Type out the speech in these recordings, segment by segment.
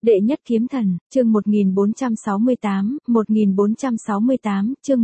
Đệ nhất kiếm thần, chương 1468, chương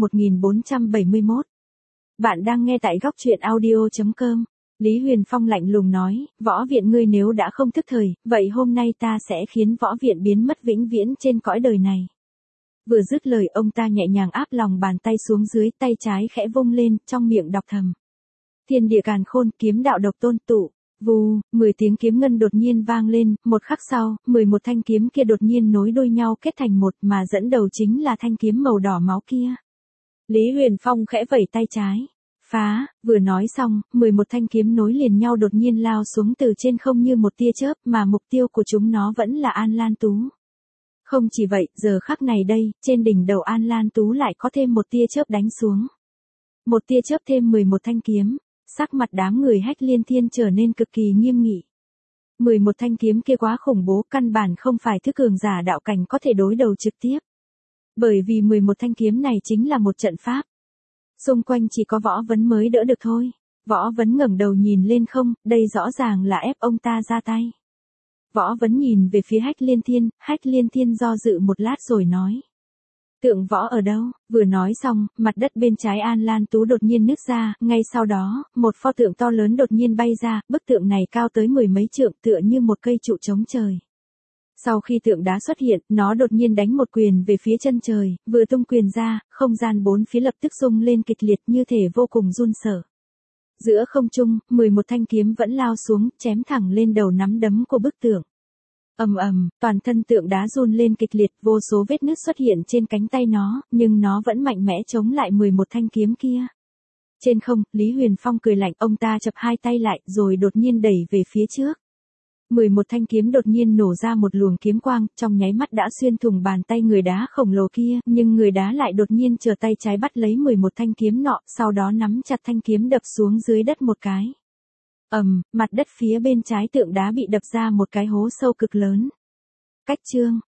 1471. Bạn đang nghe tại góc truyện audio.com. Lý Huyền Phong lạnh lùng nói, võ viện ngươi nếu đã không thức thời, vậy hôm nay ta sẽ khiến võ viện biến mất vĩnh viễn trên cõi đời này. Vừa dứt lời ông ta nhẹ nhàng áp lòng bàn tay xuống dưới, tay trái khẽ vung lên, trong miệng đọc thầm. Thiên địa càn khôn, kiếm đạo độc tôn tụ. Vù, 10 tiếng kiếm ngân đột nhiên vang lên, một khắc sau, 11 thanh kiếm kia đột nhiên nối đuôi nhau kết thành một, mà dẫn đầu chính là thanh kiếm màu đỏ máu kia. Lý Huyền Phong khẽ vẩy tay trái. Phá, vừa nói xong, 11 thanh kiếm nối liền nhau đột nhiên lao xuống từ trên không như một tia chớp, mà mục tiêu của chúng nó vẫn là An Lan Tú. Không chỉ vậy, giờ khắc này đây, trên đỉnh đầu An Lan Tú lại có thêm một tia chớp đánh xuống. Một tia chớp thêm 11 thanh kiếm. Sắc mặt đám người Hách Liên Thiên trở nên cực kỳ nghiêm nghị. 11 thanh kiếm kia quá khủng bố, căn bản không phải thứ cường giả đạo cảnh có thể đối đầu trực tiếp. Bởi vì 11 thanh kiếm này chính là một trận pháp. Xung quanh chỉ có Võ Vấn mới đỡ được thôi. Võ Vấn ngẩng đầu nhìn lên không, đây rõ ràng là ép ông ta ra tay. Võ Vấn nhìn về phía Hách Liên Thiên do dự một lát rồi nói. Tượng võ ở đâu? Vừa nói xong, mặt đất bên trái An Lan Tú đột nhiên nứt ra, ngay sau đó, một pho tượng to lớn đột nhiên bay ra, bức tượng này cao tới 10 mấy trượng tựa như một cây trụ chống trời. Sau khi tượng đá xuất hiện, nó đột nhiên đánh một quyền về phía chân trời, vừa tung quyền ra, không gian bốn phía lập tức rung lên kịch liệt như thể vô cùng run sợ. Giữa không trung, 11 thanh kiếm vẫn lao xuống, chém thẳng lên đầu nắm đấm của bức tượng. Ầm ầm, toàn thân tượng đá run lên kịch liệt, vô số vết nứt xuất hiện trên cánh tay nó, nhưng nó vẫn mạnh mẽ chống lại 11 thanh kiếm kia. Trên không, Lý Huyền Phong cười lạnh, ông ta chập hai tay lại, rồi đột nhiên đẩy về phía trước. 11 thanh kiếm đột nhiên nổ ra một luồng kiếm quang, trong nháy mắt đã xuyên thủng bàn tay người đá khổng lồ kia, nhưng người đá lại đột nhiên trở tay trái bắt lấy 11 thanh kiếm nọ, sau đó nắm chặt thanh kiếm đập xuống dưới đất một cái. Mặt đất phía bên trái tượng đá bị đập ra một cái hố sâu cực lớn. Cách chương.